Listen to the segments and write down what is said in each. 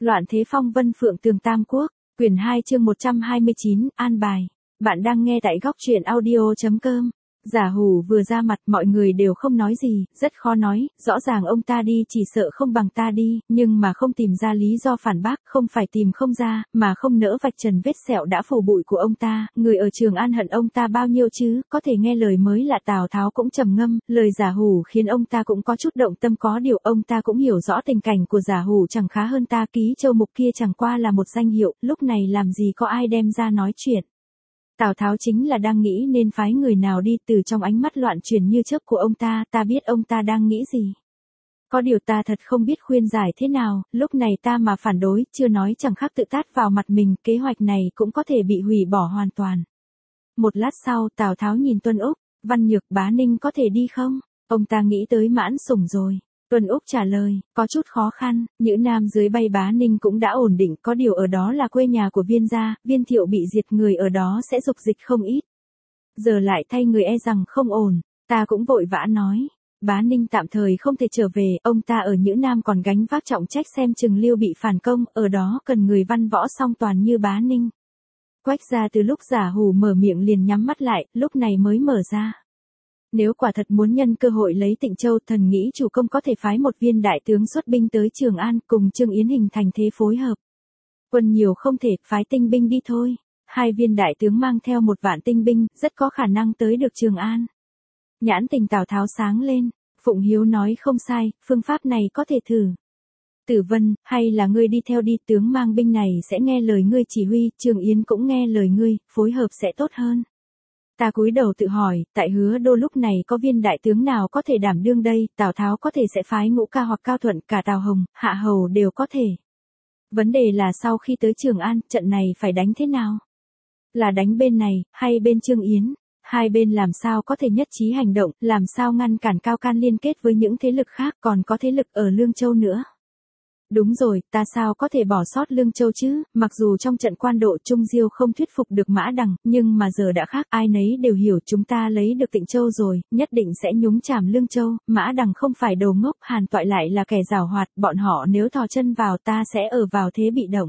Loạn thế phong vân phượng tường Tam Quốc, quyển 2 chương 129, an bài. Bạn đang nghe tại góc truyện audio.com. Giả Hủ vừa ra mặt mọi người đều không nói gì, rất khó nói, rõ ràng ông ta đi chỉ sợ không bằng ta đi, nhưng mà không tìm ra lý do phản bác, không phải tìm không ra, mà không nỡ vạch trần vết sẹo đã phủ bụi của ông ta, người ở Trường An hận ông ta bao nhiêu chứ, có thể nghe lời mới lạ. Tào Tháo cũng trầm ngâm, lời Giả Hủ khiến ông ta cũng có chút động tâm, có điều ông ta cũng hiểu rõ tình cảnh của Giả Hủ chẳng khá hơn ta, Ký Châu Mục kia chẳng qua là một danh hiệu, lúc này làm gì có ai đem ra nói chuyện. Tào Tháo chính là đang nghĩ nên phái người nào đi, từ trong ánh mắt loạn chuyển như chớp của ông ta biết ông ta đang nghĩ gì. Có điều ta thật không biết khuyên giải thế nào, lúc này ta mà phản đối, chưa nói chẳng khác tự tát vào mặt mình, kế hoạch này cũng có thể bị hủy bỏ hoàn toàn. Một lát sau, Tào Tháo nhìn Tuân Úc, Văn Nhược, Bá Ninh có thể đi không? Ông ta nghĩ tới Mãn Sủng rồi. Tuân Úc trả lời, có chút khó khăn, Nhữ Nam dưới bay Bá Ninh cũng đã ổn định, có điều ở đó là quê nhà của Viên gia, Viên Thiệu bị diệt, người ở đó sẽ dục dịch không ít. Giờ lại thay người e rằng không ổn, ta cũng vội vã nói. Bá Ninh tạm thời không thể trở về, ông ta ở Nhữ Nam còn gánh vác trọng trách xem chừng Lưu bị phản công, ở đó cần người văn võ song toàn như Bá Ninh. Quách gia từ lúc Giả Hủ mở miệng liền nhắm mắt lại, lúc này mới mở ra. Nếu quả thật muốn nhân cơ hội lấy Tịnh Châu, thần nghĩ chủ công có thể phái một viên đại tướng xuất binh tới Trường An, cùng Trương Yến hình thành thế phối hợp. Quân nhiều không thể, phái tinh binh đi thôi. 2 viên đại tướng mang theo 1 vạn tinh binh, rất có khả năng tới được Trường An. Nhãn tình Tào Tháo sáng lên, Phụng Hiếu nói không sai, phương pháp này có thể thử. Tử Vân, hay là ngươi đi theo đi, tướng mang binh này sẽ nghe lời ngươi chỉ huy, Trương Yến cũng nghe lời ngươi, phối hợp sẽ tốt hơn. Ta cúi đầu tự hỏi, tại Hứa Đô lúc này có viên đại tướng nào có thể đảm đương đây, Tào Tháo có thể sẽ phái Ngũ Ca hoặc Cao Thuận, cả Tào Hồng, Hạ Hầu đều có thể. Vấn đề là sau khi tới Trường An, trận này phải đánh thế nào? Là đánh bên này, hay bên Trương Yến? Hai bên làm sao có thể nhất trí hành động, làm sao ngăn cản Cao Can liên kết với những thế lực khác, còn có thế lực ở Lương Châu nữa. Đúng rồi, ta sao có thể bỏ sót Lương Châu chứ, mặc dù trong trận quan độ Trung Diêu không thuyết phục được Mã Đằng, nhưng mà giờ đã khác, ai nấy đều hiểu chúng ta lấy được Tịnh Châu rồi, nhất định sẽ nhúng chàm Lương Châu, Mã Đằng không phải đồ ngốc, Hàn Toại lại là kẻ giảo hoạt, bọn họ nếu thò chân vào ta sẽ ở vào thế bị động.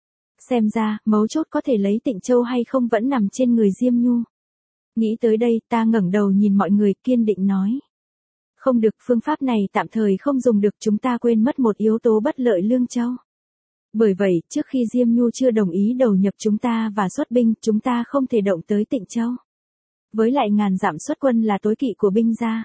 Xem ra, mấu chốt có thể lấy Tịnh Châu hay không vẫn nằm trên người Diêm Nhu. Nghĩ tới đây, ta ngẩng đầu nhìn mọi người, kiên định nói. Không được, phương pháp này tạm thời không dùng được, chúng ta quên mất một yếu tố bất lợi Lương Châu. Bởi vậy, trước khi Diêm Nhu chưa đồng ý đầu nhập chúng ta và xuất binh, chúng ta không thể động tới Tịnh Châu. Với lại ngàn dặm xuất quân là tối kỵ của binh gia.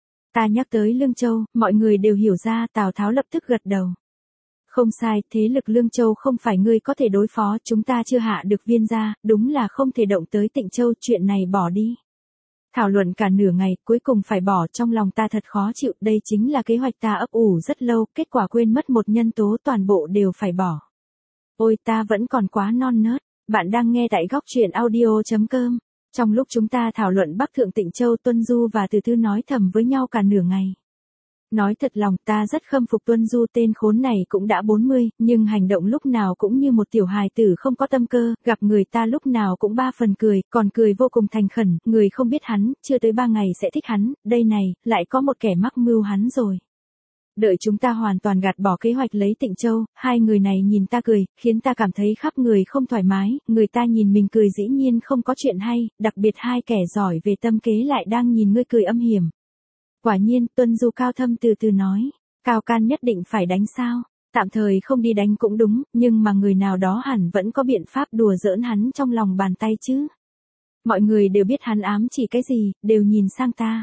Ta nhắc tới Lương Châu, mọi người đều hiểu ra, Tào Tháo lập tức gật đầu. Không sai, thế lực Lương Châu không phải ngươi có thể đối phó, chúng ta chưa hạ được Viên gia, đúng là không thể động tới Tịnh Châu, chuyện này bỏ đi. Thảo luận cả nửa ngày, cuối cùng phải bỏ, trong lòng ta thật khó chịu, đây chính là kế hoạch ta ấp ủ rất lâu, kết quả quên mất một nhân tố, toàn bộ đều phải bỏ. Ôi, ta vẫn còn quá non nớt. Bạn đang nghe tại góc truyện audio.com. Trong lúc chúng ta thảo luận Bắc Thượng Tịnh Châu, Tuân Du và Từ Thư nói thầm với nhau cả nửa ngày. Nói thật lòng, ta rất khâm phục Tuân Du, tên khốn này cũng đã 40, nhưng hành động lúc nào cũng như một tiểu hài tử không có tâm cơ, gặp người ta lúc nào cũng 3 phần cười, còn cười vô cùng thành khẩn, người không biết hắn, chưa tới 3 ngày sẽ thích hắn, đây này, lại có một kẻ mắc mưu hắn rồi. Đợi chúng ta hoàn toàn gạt bỏ kế hoạch lấy Tịnh Châu, 2 người này nhìn ta cười, khiến ta cảm thấy khắp người không thoải mái, người ta nhìn mình cười dĩ nhiên không có chuyện hay, đặc biệt 2 kẻ giỏi về tâm kế lại đang nhìn ngươi cười âm hiểm. Quả nhiên, Tuân Du cao thâm từ từ nói, Cao Can nhất định phải đánh sao, tạm thời không đi đánh cũng đúng, nhưng mà người nào đó hẳn vẫn có biện pháp đùa giỡn hắn trong lòng bàn tay chứ. Mọi người đều biết hắn ám chỉ cái gì, đều nhìn sang ta.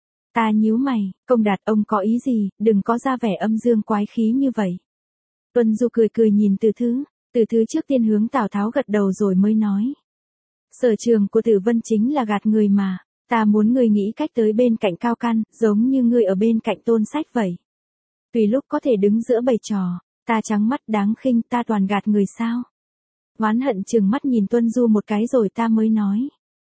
Ta nhíu mày, Công Đạt, ông có ý gì, đừng có ra vẻ âm dương quái khí như vậy. Tuân Du cười cười nhìn Từ Thư trước tiên hướng Tào Tháo gật đầu rồi mới nói. Sở trường của Tử Vân chính là gạt người mà. Ta muốn ngươi nghĩ cách tới bên cạnh Cao Can, giống như ngươi ở bên cạnh Tôn Sách vậy. Tùy lúc có thể đứng giữa bầy trò, ta trắng mắt đáng khinh, ta toàn gạt người sao. Oán hận trừng mắt nhìn Tuân Du một cái rồi ta mới nói.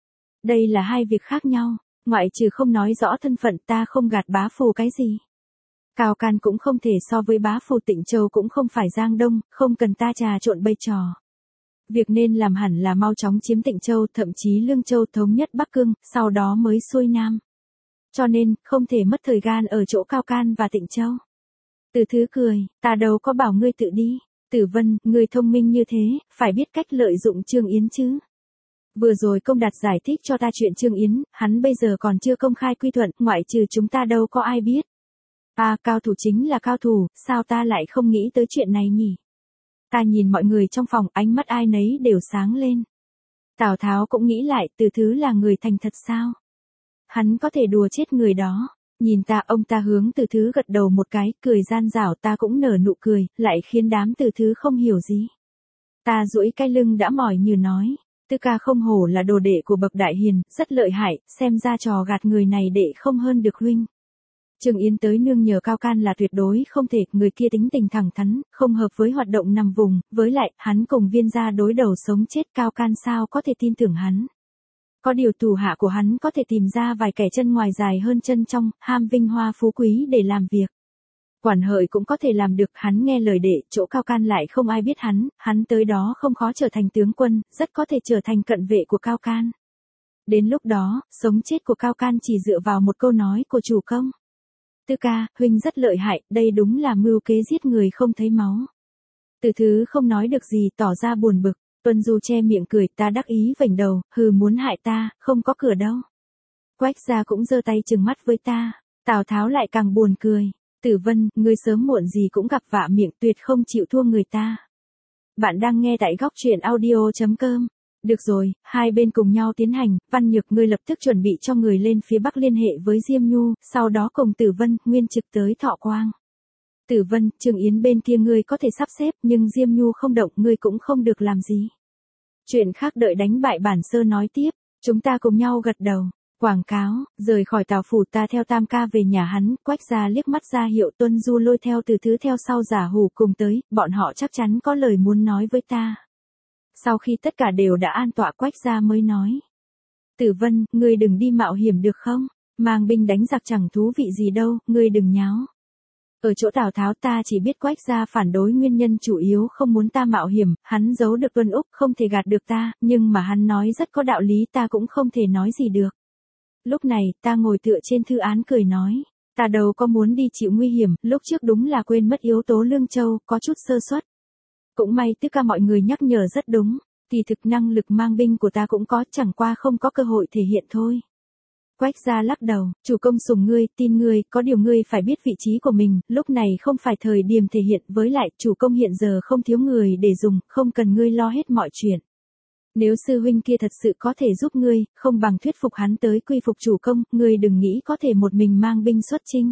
Đây là 2 việc khác nhau, ngoại trừ không nói rõ thân phận, ta không gạt bá phù cái gì. Cao Can cũng không thể so với bá phù, Tịnh Châu cũng không phải Giang Đông, không cần ta trà trộn bầy trò. Việc nên làm hẳn là mau chóng chiếm Tịnh Châu, thậm chí Lương Châu, thống nhất Bắc Cương, sau đó mới xuôi Nam. Cho nên, không thể mất thời gian ở chỗ Cao Can và Tịnh Châu. Từ Thứ cười, ta đâu có bảo ngươi tự đi. Tử Vân, người thông minh như thế, phải biết cách lợi dụng Trương Yến chứ. Vừa rồi Công Đạt giải thích cho ta chuyện Trương Yến, hắn bây giờ còn chưa công khai quy thuận, ngoại trừ chúng ta đâu có ai biết. À, cao thủ chính là cao thủ, sao ta lại không nghĩ tới chuyện này nhỉ? Ta nhìn mọi người trong phòng, ánh mắt ai nấy đều sáng lên. Tào Tháo cũng nghĩ lại, Từ Thứ là người thành thật sao? Hắn có thể đùa chết người đó. Nhìn ta, ông ta hướng Từ Thứ gật đầu một cái, cười gian dảo, ta cũng nở nụ cười, lại khiến đám Từ Thứ không hiểu gì. Ta duỗi cái lưng đã mỏi như nói, Tư ca không hổ là đồ đệ của bậc đại hiền, rất lợi hại, xem ra trò gạt người này đệ không hơn được huynh. Trương Yến tới nương nhờ Cao Can là tuyệt đối không thể, người kia tính tình thẳng thắn, không hợp với hoạt động nằm vùng, với lại, hắn cùng Viên gia đối đầu sống chết, Cao Can sao có thể tin tưởng hắn. Có điều thủ hạ của hắn có thể tìm ra vài kẻ chân ngoài dài hơn chân trong, ham vinh hoa phú quý để làm việc. Quản hợi cũng có thể làm được, hắn nghe lời đệ, chỗ Cao Can lại không ai biết hắn tới đó không khó trở thành tướng quân, rất có thể trở thành cận vệ của Cao Can. Đến lúc đó, sống chết của Cao Can chỉ dựa vào một câu nói của chủ công. Tư ca, huynh rất lợi hại, đây đúng là mưu kế giết người không thấy máu. Từ Thứ không nói được gì, tỏ ra buồn bực. Tuân Du che miệng cười, ta đắc ý vểnh đầu, hừ, muốn hại ta, không có cửa đâu. Quách gia cũng giơ tay trừng mắt với ta. Tào Tháo lại càng buồn cười. Tử Vân, ngươi sớm muộn gì cũng gặp vạ miệng, tuyệt không chịu thua người ta. Bạn đang nghe tại góc truyện audio.com. Được rồi, hai bên cùng nhau tiến hành, Văn Nhược ngươi lập tức chuẩn bị cho người lên phía Bắc liên hệ với Diêm Nhu, sau đó cùng Tử Vân, Nguyên Trực tới Thọ Quang. Tử Vân, Trương Yến bên kia ngươi có thể sắp xếp, nhưng Diêm Nhu không động, ngươi cũng không được làm gì. Chuyện khác đợi đánh bại Bản Sơ nói tiếp, chúng ta cùng nhau gật đầu. Quảng cáo, rời khỏi Tào phủ ta theo Tam ca về nhà hắn, Quách gia liếc mắt ra hiệu, Tuân Du lôi theo Từ Thứ theo sau giả hủ cùng tới, bọn họ chắc chắn có lời muốn nói với ta. Sau khi tất cả đều đã an tọa, Quách gia mới nói. Tử Vân, ngươi đừng đi mạo hiểm được không? Mang binh đánh giặc chẳng thú vị gì đâu, ngươi đừng nháo. Ở chỗ Tào Tháo ta chỉ biết Quách gia phản đối nguyên nhân chủ yếu không muốn ta mạo hiểm, hắn giấu được Tuân Úc không thể gạt được ta, nhưng mà hắn nói rất có đạo lý, ta cũng không thể nói gì được. Lúc này, ta ngồi tựa trên thư án cười nói, ta đâu có muốn đi chịu nguy hiểm, lúc trước đúng là quên mất yếu tố Lương Châu, có chút sơ suất. Cũng may tất cả mọi người nhắc nhở rất đúng, kỳ thực năng lực mang binh của ta cũng có, chẳng qua không có cơ hội thể hiện thôi. Quách gia lắc đầu, chủ công sủng ngươi, tin ngươi, có điều ngươi phải biết vị trí của mình, lúc này không phải thời điểm thể hiện, với lại, chủ công hiện giờ không thiếu người để dùng, không cần ngươi lo hết mọi chuyện. Nếu sư huynh kia thật sự có thể giúp ngươi, không bằng thuyết phục hắn tới quy phục chủ công, ngươi đừng nghĩ có thể một mình mang binh xuất chinh.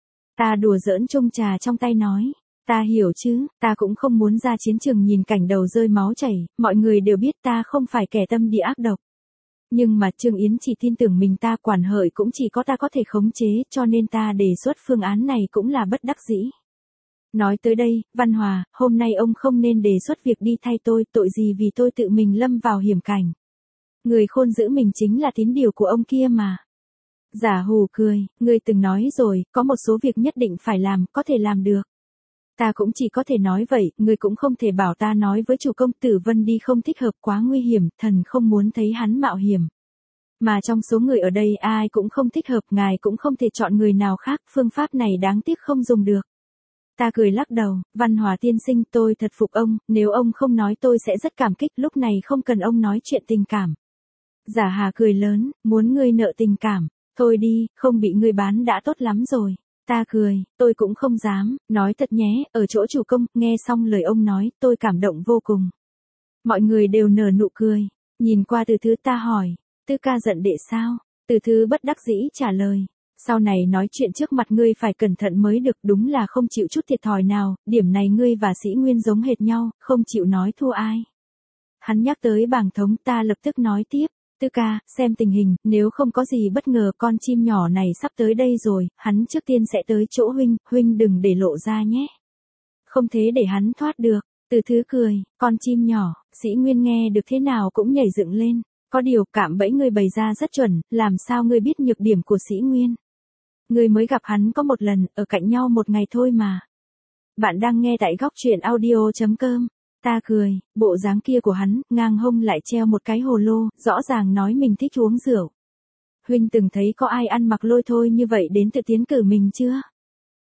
Ta đùa giỡn chung trà trong tay nói, ta hiểu chứ, ta cũng không muốn ra chiến trường nhìn cảnh đầu rơi máu chảy, mọi người đều biết ta không phải kẻ tâm địa ác độc. Nhưng mà Trương Yến chỉ tin tưởng mình, ta quản hợi cũng chỉ có ta có thể khống chế, cho nên ta đề xuất phương án này cũng là bất đắc dĩ. Nói tới đây, Văn Hòa, hôm nay ông không nên đề xuất việc đi thay tôi, tội gì vì tôi tự mình lâm vào hiểm cảnh. Người khôn giữ mình chính là tín điều của ông kia mà. Giả hù cười, ngươi từng nói rồi, có một số việc nhất định phải làm, có thể làm được. Ta cũng chỉ có thể nói vậy, ngươi cũng không thể bảo ta nói với chủ công Tử Vân đi không thích hợp, quá nguy hiểm, thần không muốn thấy hắn mạo hiểm. Mà trong số người ở đây ai cũng không thích hợp, ngài cũng không thể chọn người nào khác, phương pháp này đáng tiếc không dùng được. Ta cười lắc đầu, Văn Hòa tiên sinh, tôi thật phục ông, nếu ông không nói tôi sẽ rất cảm kích, lúc này không cần ông nói chuyện tình cảm. Giả Hà cười lớn, muốn ngươi nợ tình cảm, thôi đi, không bị ngươi bán đã tốt lắm rồi. Ta cười, tôi cũng không dám, nói thật nhé, ở chỗ chủ công, nghe xong lời ông nói, tôi cảm động vô cùng. Mọi người đều nở nụ cười, nhìn qua Từ Thứ ta hỏi, Tư ca giận đệ sao? Từ Thứ bất đắc dĩ trả lời. Sau này nói chuyện trước mặt ngươi phải cẩn thận mới được, đúng là không chịu chút thiệt thòi nào, điểm này ngươi và Sĩ Nguyên giống hệt nhau, không chịu nói thua ai. Hắn nhắc tới bảng thống, ta lập tức nói tiếp, Tư ca, xem tình hình, nếu không có gì bất ngờ con chim nhỏ này sắp tới đây rồi, hắn trước tiên sẽ tới chỗ huynh đừng để lộ ra nhé. Không thế để hắn thoát được. Từ Thứ cười, con chim nhỏ, Sĩ Nguyên nghe được thế nào cũng nhảy dựng lên, có điều cạm bẫy ngươi bày ra rất chuẩn, làm sao ngươi biết nhược điểm của Sĩ Nguyên? Ngươi mới gặp hắn có một lần, ở cạnh nhau một ngày thôi mà. Bạn đang nghe tại góc truyện audio.com. Ta cười, bộ dáng kia của hắn, ngang hông lại treo một cái hồ lô, rõ ràng nói mình thích uống rượu. Huynh từng thấy có ai ăn mặc lôi thôi như vậy đến tự tiến cử mình chưa?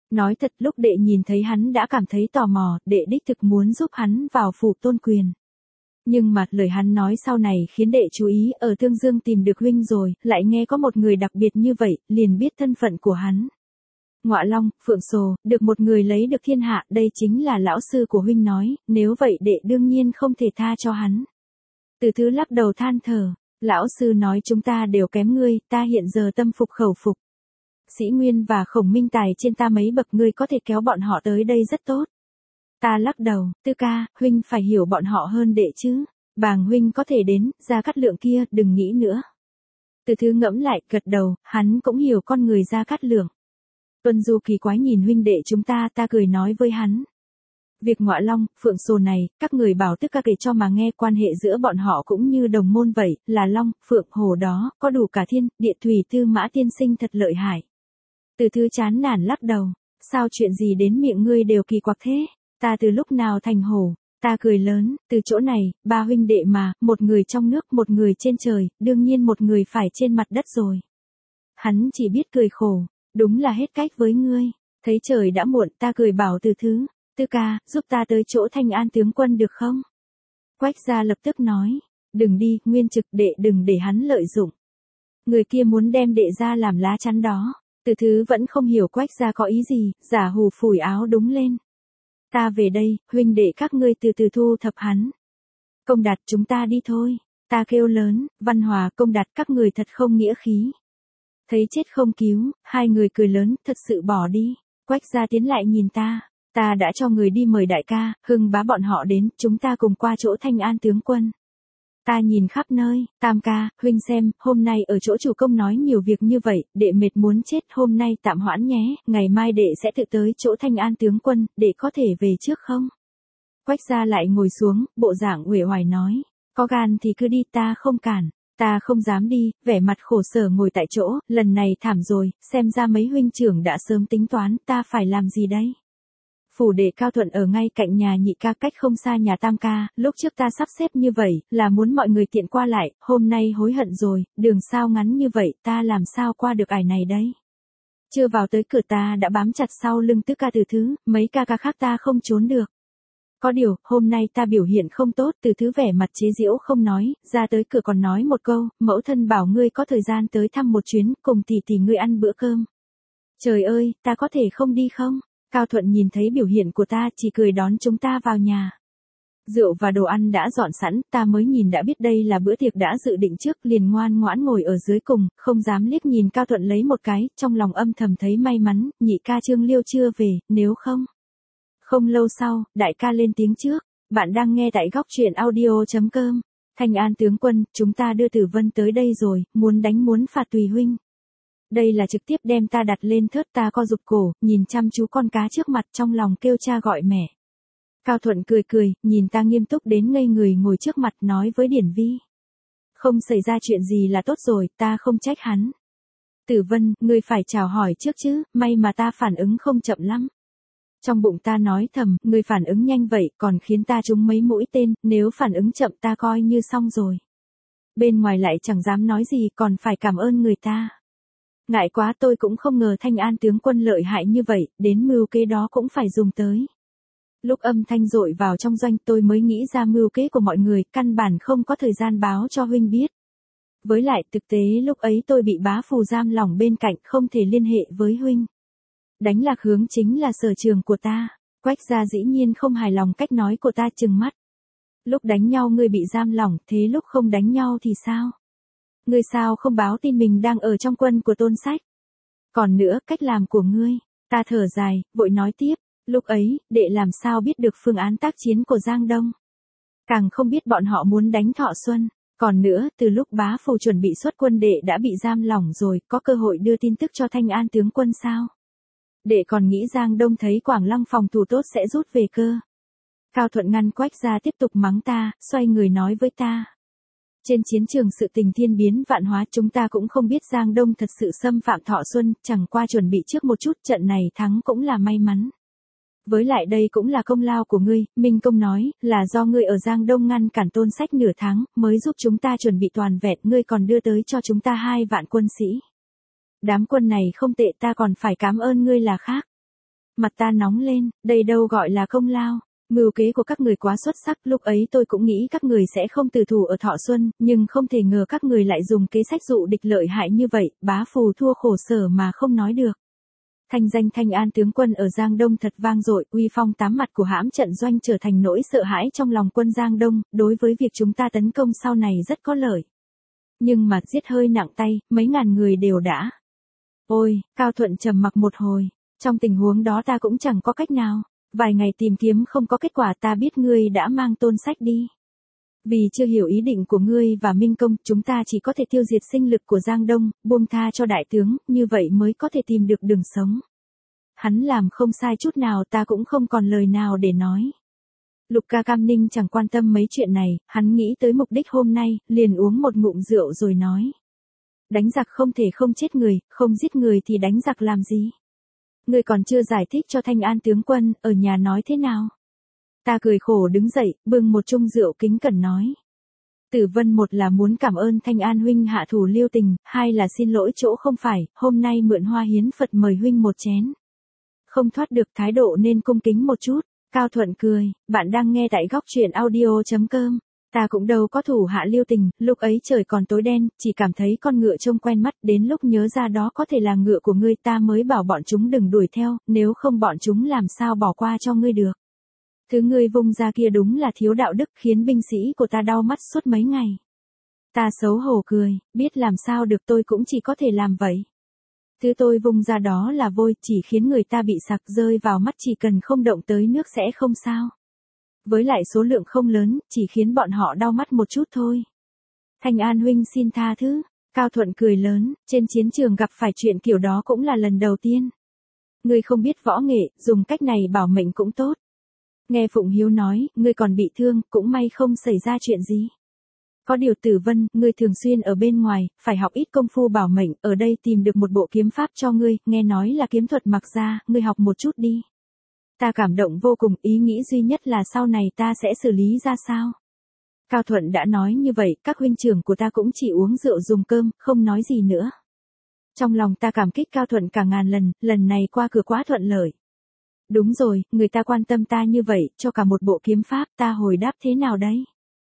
Nói thật lúc đệ nhìn thấy hắn đã cảm thấy tò mò, đệ đích thực muốn giúp hắn vào phủ Tôn Quyền. Nhưng mà lời hắn nói sau này khiến đệ chú ý, ở Tương Dương tìm được huynh rồi, lại nghe có một người đặc biệt như vậy, liền biết thân phận của hắn. Ngọa Long, Phượng Sồ, được một người lấy được thiên hạ, đây chính là lão sư của huynh nói, nếu vậy đệ đương nhiên không thể tha cho hắn. Từ Thứ lắc đầu than thở, lão sư nói chúng ta đều kém ngươi, ta hiện giờ tâm phục khẩu phục. Sĩ Nguyên và Khổng Minh tài trên ta mấy bậc, ngươi có thể kéo bọn họ tới đây rất tốt. Ta lắc đầu, Tư ca, huynh phải hiểu bọn họ hơn đệ chứ. Bàng huynh có thể đến, Gia Cát Lượng kia, đừng nghĩ nữa. Từ Thứ ngẫm lại, gật đầu, hắn cũng hiểu con người Gia Cát Lượng. Tuân Du kỳ quái nhìn huynh đệ chúng ta cười nói với hắn. Việc Ngọa Long, Phượng Sồ này, các người bảo Tức ca kể cho mà nghe, quan hệ giữa bọn họ cũng như đồng môn vậy, là Long, Phượng, Hồ đó, có đủ cả thiên, địa thủy tư mã tiên sinh thật lợi hại. Từ Thứ chán nản lắc đầu, sao chuyện gì đến miệng ngươi đều kỳ quặc thế, ta từ lúc nào thành hổ. Ta cười lớn, từ chỗ này, ba huynh đệ mà, một người trong nước, một người trên trời, đương nhiên một người phải trên mặt đất rồi. Hắn chỉ biết cười khổ, đúng là hết cách với ngươi. Thấy trời đã muộn, ta cười bảo Từ Thứ, Tư ca, giúp ta tới chỗ Thanh An tướng quân được không? Quách gia lập tức nói, đừng đi, Nguyên Trực, đệ đừng để hắn lợi dụng. Người kia muốn đem đệ ra làm lá chắn đó. Từ Thứ vẫn không hiểu Quách gia có ý gì, giả hù phủi áo đúng lên. Ta về đây, huynh đệ các ngươi từ từ thu thập hắn. Công Đạt, chúng ta đi thôi. Ta kêu lớn, Văn Hòa, Công Đạt, các người thật không nghĩa khí. Thấy chết không cứu, hai người cười lớn, thật sự bỏ đi. Quách gia tiến lại nhìn ta đã cho người đi mời đại ca, Hưng bá bọn họ đến, chúng ta cùng qua chỗ Thanh An tướng quân. Ta nhìn khắp nơi, Tam ca, huynh xem, hôm nay ở chỗ chủ công nói nhiều việc như vậy, đệ mệt muốn chết, hôm nay tạm hoãn nhé, ngày mai đệ sẽ tự tới chỗ Thanh An tướng quân, đệ có thể về trước không? Quách gia lại ngồi xuống, bộ dạng uể oải nói, có gan thì cứ đi, ta không cản. Ta không dám đi, vẻ mặt khổ sở ngồi tại chỗ, lần này thảm rồi, xem ra mấy huynh trưởng đã sớm tính toán, ta phải làm gì đây? Phủ đệ Cao Thuận ở ngay cạnh nhà nhị ca, cách không xa nhà Tam ca, lúc trước ta sắp xếp như vậy, là muốn mọi người tiện qua lại, hôm nay hối hận rồi, đường sao ngắn như vậy, ta làm sao qua được ải này đấy? Chưa vào tới cửa ta đã bám chặt sau lưng Tứ ca Từ Thứ, mấy ca khác ta không trốn được. Có điều, hôm nay ta biểu hiện không tốt, Từ Thứ vẻ mặt chế giễu không nói, ra tới cửa còn nói một câu, mẫu thân bảo ngươi có thời gian tới thăm một chuyến, cùng tỷ ngươi ăn bữa cơm. Trời ơi, ta có thể không đi không? Cao Thuận nhìn thấy biểu hiện của ta chỉ cười đón chúng ta vào nhà. Rượu và đồ ăn đã dọn sẵn, ta mới nhìn đã biết đây là bữa tiệc đã dự định trước, liền ngoan ngoãn ngồi ở dưới cùng, không dám liếc nhìn Cao Thuận lấy một cái, trong lòng âm thầm thấy may mắn, nhị ca Trương Liêu chưa về, nếu không. Không lâu sau, đại ca lên tiếng trước, bạn đang nghe tại góc truyện audio.com. Thanh An tướng quân, chúng ta đưa Tử Vân tới đây rồi, muốn đánh muốn phạt tùy huynh. Đây là trực tiếp đem ta đặt lên thớt, ta co rụt cổ, nhìn chăm chú con cá trước mặt, trong lòng kêu cha gọi mẹ. Cao Thuận cười, nhìn ta nghiêm túc đến ngây người ngồi trước mặt nói với Điển Vi. Không xảy ra chuyện gì là tốt rồi, ta không trách hắn. Tử Vân, ngươi phải chào hỏi trước chứ, may mà ta phản ứng không chậm lắm. Trong bụng ta nói thầm, ngươi phản ứng nhanh vậy, còn khiến ta trúng mấy mũi tên, nếu phản ứng chậm ta coi như xong rồi. Bên ngoài lại chẳng dám nói gì, còn phải cảm ơn người ta. Ngại quá, tôi cũng không ngờ Thanh An tướng quân lợi hại như vậy, đến mưu kế đó cũng phải dùng tới. Lúc âm thanh dội vào trong doanh tôi mới nghĩ ra mưu kế của mọi người, căn bản không có thời gian báo cho huynh biết. Với lại thực tế lúc ấy tôi bị bá phù giam lỏng bên cạnh, không thể liên hệ với huynh. Đánh lạc hướng chính là sở trường của ta. Quách gia dĩ nhiên không hài lòng cách nói của ta, trừng mắt. Lúc đánh nhau ngươi bị giam lỏng, thế lúc không đánh nhau thì sao? Ngươi sao không báo tin mình đang ở trong quân của Tôn Sách? Còn nữa, cách làm của ngươi. Ta thở dài, vội nói tiếp. Lúc ấy, đệ làm sao biết được phương án tác chiến của Giang Đông? Càng không biết bọn họ muốn đánh Thọ Xuân. Còn nữa, từ lúc bá phù chuẩn bị xuất quân đệ đã bị giam lỏng rồi, có cơ hội đưa tin tức cho Thanh An tướng quân sao? Đệ còn nghĩ Giang Đông thấy Quảng Lăng phòng thủ tốt sẽ rút về cơ. Cao Thuận ngăn Quách gia tiếp tục mắng ta, xoay người nói với ta. Trên chiến trường sự tình thiên biến vạn hóa, chúng ta cũng không biết Giang Đông thật sự xâm phạm Thọ Xuân, chẳng qua chuẩn bị trước một chút, trận này thắng cũng là may mắn. Với lại đây cũng là công lao của ngươi, Minh Công nói, là do ngươi ở Giang Đông ngăn cản Tôn Sách nửa tháng, mới giúp chúng ta chuẩn bị toàn vẹn, ngươi còn đưa tới cho chúng ta 2 vạn quân sĩ. Đám quân này không tệ, ta còn phải cảm ơn ngươi là khác. Mặt ta nóng lên, đây đâu gọi là công lao. Mưu kế của các người quá xuất sắc, lúc ấy tôi cũng nghĩ các người sẽ không từ thủ ở Thọ Xuân, nhưng không thể ngờ các người lại dùng kế sách dụ địch lợi hại như vậy, bá phù thua khổ sở mà không nói được. Thanh danh Thanh An tướng quân ở Giang Đông thật vang dội, uy phong tám mặt của hãm trận doanh trở thành nỗi sợ hãi trong lòng quân Giang Đông, đối với việc chúng ta tấn công sau này rất có lợi. Nhưng mà giết hơi nặng tay, mấy ngàn người đều đã. Ôi, Cao Thuận trầm mặc một hồi, trong tình huống đó ta cũng chẳng có cách nào. Vài ngày tìm kiếm không có kết quả, ta biết ngươi đã mang tôn sách đi. Vì chưa hiểu ý định của ngươi và Minh Công, chúng ta chỉ có thể tiêu diệt sinh lực của Giang Đông, buông tha cho đại tướng, như vậy mới có thể tìm được đường sống. Hắn làm không sai chút nào, ta cũng không còn lời nào để nói. Lục Ca Cam Ninh chẳng quan tâm mấy chuyện này, hắn nghĩ tới mục đích hôm nay, liền uống một ngụm rượu rồi nói. Đánh giặc không thể không chết người, không giết người thì đánh giặc làm gì? Ngươi còn chưa giải thích cho Thanh An tướng quân, ở nhà nói thế nào? Ta cười khổ đứng dậy, bưng một chung rượu kính cẩn nói. Tử Vân một là muốn cảm ơn Thanh An huynh hạ thủ lưu tình, hai là xin lỗi chỗ không phải, hôm nay mượn hoa hiến Phật mời huynh một chén. Không thoát được thái độ nên cung kính một chút. Cao Thuận cười, bạn đang nghe tại góc truyện audio.com. Ta cũng đâu có thủ hạ lưu tình, lúc ấy trời còn tối đen, chỉ cảm thấy con ngựa trông quen mắt, đến lúc nhớ ra đó có thể là ngựa của ngươi, ta mới bảo bọn chúng đừng đuổi theo, nếu không bọn chúng làm sao bỏ qua cho ngươi được. Thứ ngươi vung ra kia đúng là thiếu đạo đức, khiến binh sĩ của ta đau mắt suốt mấy ngày. Ta xấu hổ cười, biết làm sao được, tôi cũng chỉ có thể làm vậy. Thứ tôi vung ra đó là vôi, chỉ khiến người ta bị sặc, rơi vào mắt chỉ cần không động tới nước sẽ không sao. Với lại số lượng không lớn, chỉ khiến bọn họ đau mắt một chút thôi. Thanh An huynh xin tha thứ. Cao Thuận cười lớn, trên chiến trường gặp phải chuyện kiểu đó cũng là lần đầu tiên. Ngươi không biết võ nghệ, dùng cách này bảo mệnh cũng tốt. Nghe Phụng Hiếu nói, ngươi còn bị thương, cũng may không xảy ra chuyện gì. Có điều Tử Vân, ngươi thường xuyên ở bên ngoài, phải học ít công phu bảo mệnh, ở đây tìm được một bộ kiếm pháp cho ngươi, nghe nói là kiếm thuật mặc ra, ngươi học một chút đi. Ta cảm động vô cùng, ý nghĩ duy nhất là sau này ta sẽ xử lý ra sao. Cao Thuận đã nói như vậy, các huynh trưởng của ta cũng chỉ uống rượu dùng cơm, không nói gì nữa. Trong lòng ta cảm kích Cao Thuận cả ngàn lần này qua cửa quá thuận lợi. Đúng rồi, người ta quan tâm ta như vậy, cho cả một bộ kiếm pháp, ta hồi đáp thế nào đấy?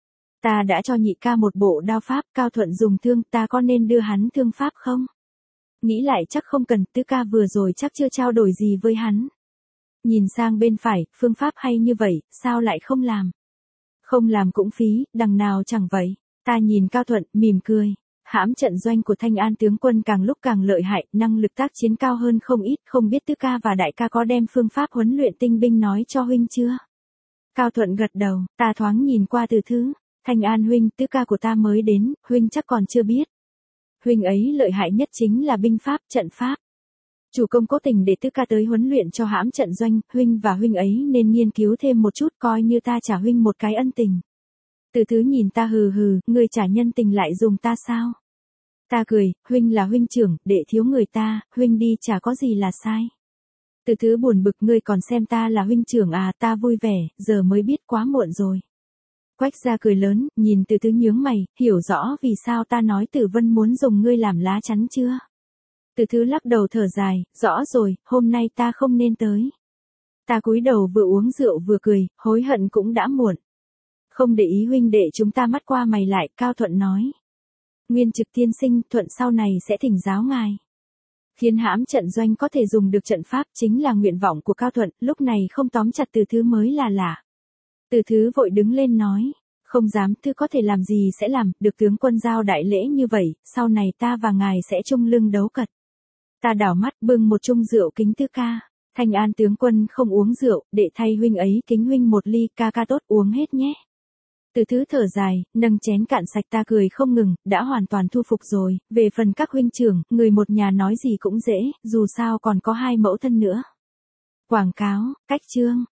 Ta đã cho nhị ca một bộ đao pháp, Cao Thuận dùng thương, ta có nên đưa hắn thương pháp không? Nghĩ lại chắc không cần, tứ ca vừa rồi chắc chưa trao đổi gì với hắn. Nhìn sang bên phải, phương pháp hay như vậy, sao lại không làm? Không làm cũng phí, đằng nào chẳng vậy. Ta nhìn Cao Thuận, mỉm cười. Hãm trận doanh của Thanh An tướng quân càng lúc càng lợi hại, năng lực tác chiến cao hơn không ít, không biết tứ ca và đại ca có đem phương pháp huấn luyện tinh binh nói cho huynh chưa? Cao Thuận gật đầu, ta thoáng nhìn qua từ thứ. Thanh An huynh, tứ ca của ta mới đến, huynh chắc còn chưa biết. Huynh ấy lợi hại nhất chính là binh pháp, trận pháp. Chủ công cố tình để tứ ca tới huấn luyện cho hãm trận doanh, huynh và huynh ấy nên nghiên cứu thêm một chút, coi như ta trả huynh một cái ân tình. Từ thứ nhìn ta hừ hừ, ngươi trả nhân tình lại dùng ta sao? Ta cười, huynh là huynh trưởng, đệ thiếu người ta, huynh đi chả có gì là sai. Từ thứ buồn bực, ngươi còn xem ta là huynh trưởng à? Ta vui vẻ, giờ mới biết quá muộn rồi. Quách gia cười lớn, nhìn Từ thứ nhướng mày, hiểu rõ vì sao ta nói Tử Vân muốn dùng ngươi làm lá chắn chưa? Từ thứ lắc đầu thở dài, rõ rồi, hôm nay ta không nên tới. Ta cúi đầu vừa uống rượu vừa cười, hối hận cũng đã muộn. Không để ý huynh đệ chúng ta mắt qua mày lại, Cao Thuận nói. Nguyên Trực tiên sinh, Thuận sau này sẽ thỉnh giáo ngài. Khiến hãm trận doanh có thể dùng được trận pháp chính là nguyện vọng của Cao Thuận, lúc này không tóm chặt Từ thứ mới là lạ. Từ thứ vội đứng lên nói, không dám, thứ có thể làm gì sẽ làm, được tướng quân giao đại lễ như vậy, sau này ta và ngài sẽ chung lưng đấu cật. Ta đảo mắt bưng một chung rượu kính tứ ca. Thanh An tướng quân không uống rượu, để thay huynh ấy kính huynh một ly, ca ca tốt uống hết nhé. Từ thứ thở dài, nâng chén cạn sạch, ta cười không ngừng, đã hoàn toàn thu phục rồi, về phần các huynh trưởng, người một nhà nói gì cũng dễ, dù sao còn có hai mẫu thân nữa. Quảng cáo, cách chương.